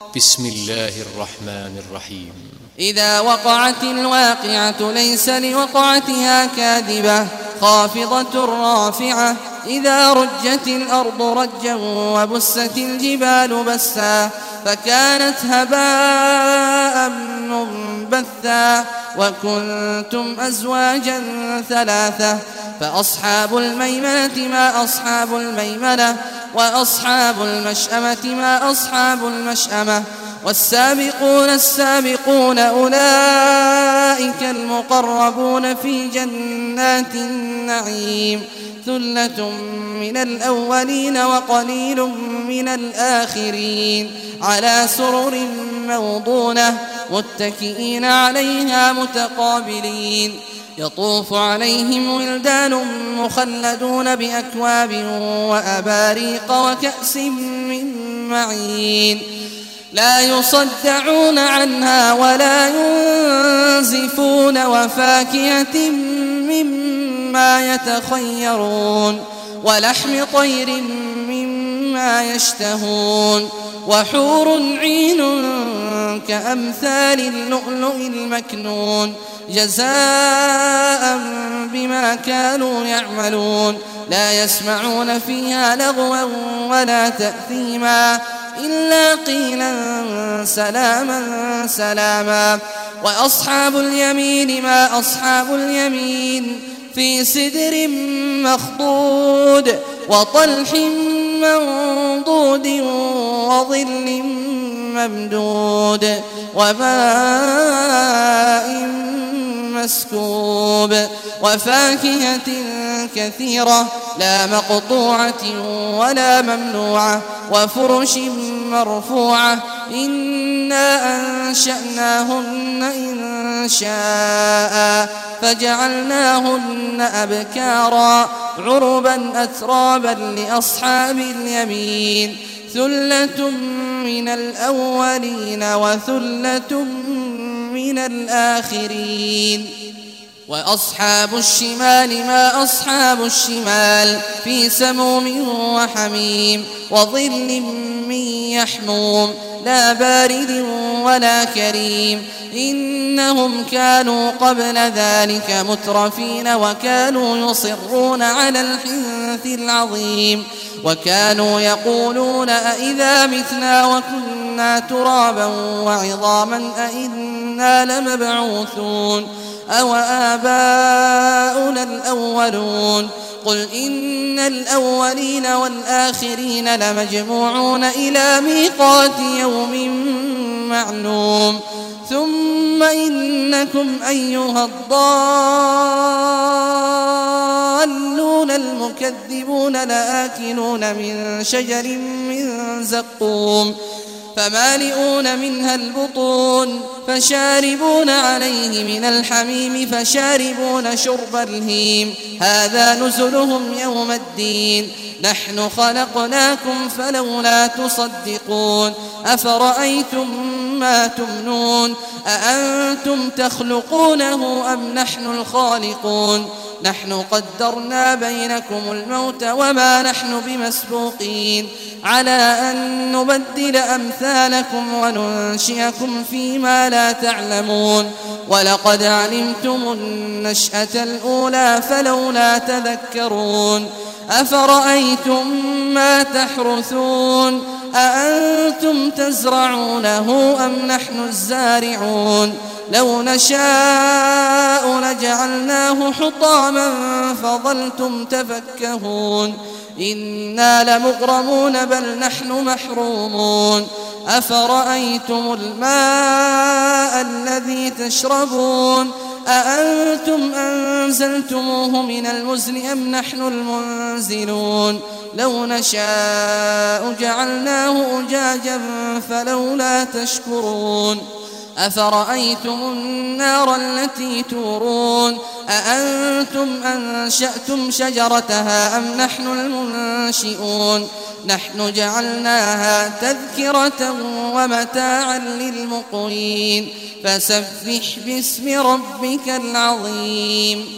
بسم الله الرحمن الرحيم. إذا وقعت الواقعة ليس لوقعتها كاذبة خافضة رافعة إذا رجت الأرض رجا وبست الجبال بسا فكانت هباء منبثا وكنتم أزواجا ثلاثة فأصحاب الميمنة ما أصحاب الميمنة وأصحاب المشأمة ما أصحاب المشأمة والسابقون السابقون أولئك المقربون في جنات النعيم ثلة من الأولين وقليل من الآخرين على سرر موضونة متكئين عليها متقابلين يطوف عليهم ولدان مخلدون بأكواب وأباريق وكأس من معين لا يصدعون عنها ولا ينزفون وفاكهة مما يتخيرون ولحم طير مما يشتهون وحور عين كأمثال اللؤلؤ المكنون جزاء بما كانوا يعملون لا يسمعون فيها لغوا ولا تأثيما إلا قيلا سلاما سلاما وأصحاب اليمين ما أصحاب اليمين في سدر مخضود وطلح منضود وظل ممدود وماء مسكوب وفاكهة كثيرة لا مقطوعة ولا ممنوعة وفرش مرفوعة إنا أنشأناهن إن شاء فجعلناهن أبكارا عربا أترابا لأصحاب اليمين ثلة من الأولين وثلة من الآخرين وأصحاب الشمال ما أصحاب الشمال في سموم وحميم وظل من يحموم لا بارد ولا كريم إنهم كانوا قبل ذلك مترفين وكانوا يصرون على الحنث العظيم وكانوا يقولون أئذا متنا وكنا ترابا وعظاما أئنا لمبعوثون أو آباؤنا الأولون قل إن الأولين والآخرين لمجموعون إلى ميقات يوم معلوم ثم إنكم أيها الضالون المكذبون لآكلون من شجر من زقوم فمالئون منها البطون فشاربون عليه من الحميم فشاربون شرب الهيم هذا نزلهم يوم الدين نحن خلقناكم فلولا تصدقون أفرأيتم ما تمنون أأنتم تخلقونه أم نحن الخالقون نحن قدرنا بينكم الموت وما نحن بمسبوقين على أن نبدل أمثالكم وننشئكم فيما لا تعلمون ولقد علمتم النشأة الأولى فلولا تذكرون أفرأيتم ما تحرثون أأنتم تزرعونه أم نحن الزارعون لو نشاء لجعلناه حطاما فظلتم تفكهون إنا لمغرمون بل نحن محرومون أفرأيتم الماء الذي تشربون أأنتم أنزلتموه من المزن أم نحن المنزلون لو نشاء جعلناه أجاجا فلولا تشكرون أفرأيتم النار التي تورون أأنتم أنشأتم شجرتها أم نحن المنشئون نحن جعلناها تذكرة ومتاعا للمقوين فسبح باسم ربك العظيم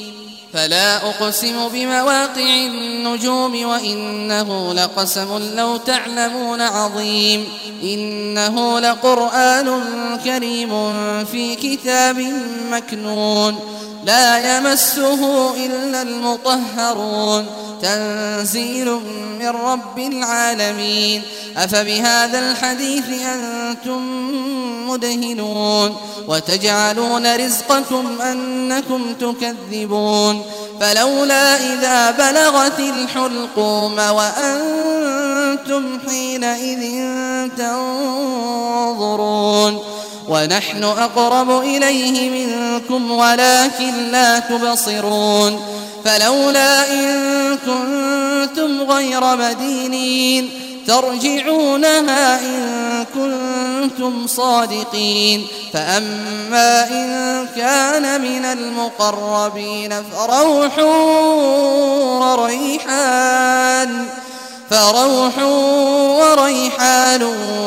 فلا أقسم بمواقع النجوم وإنه لقسم لو تعلمون عظيم إنه لقرآن كريم في كتاب مكنون لا يمسه إلا المطهرون تنزيل من رب العالمين أفبهذا الحديث أنتم مدهنون وتجعلون رزقكم أنكم تكذبون فلولا إذا بلغت الحلقوم وأنتم حينئذ تنظرون ونحن أقرب إليه منكم ولكن لا تبصرون فلولا إن كنتم غير مدينين ترجعونها إن كنتم صادقين فأما إن كان من المقربين فروح وريحان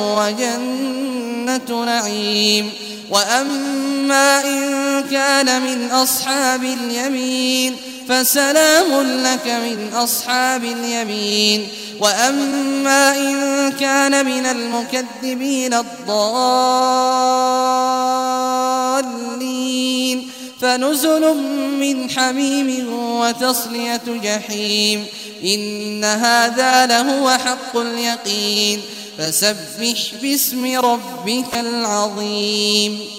وجنة نعيم وأما إن كان من أصحاب اليمين فسلام لك من أصحاب اليمين وأما إن كان من المكذبين الضالين فنزل من حميم وتصلية جحيم إن هذا لهو حق اليقين فسبح باسم ربك العظيم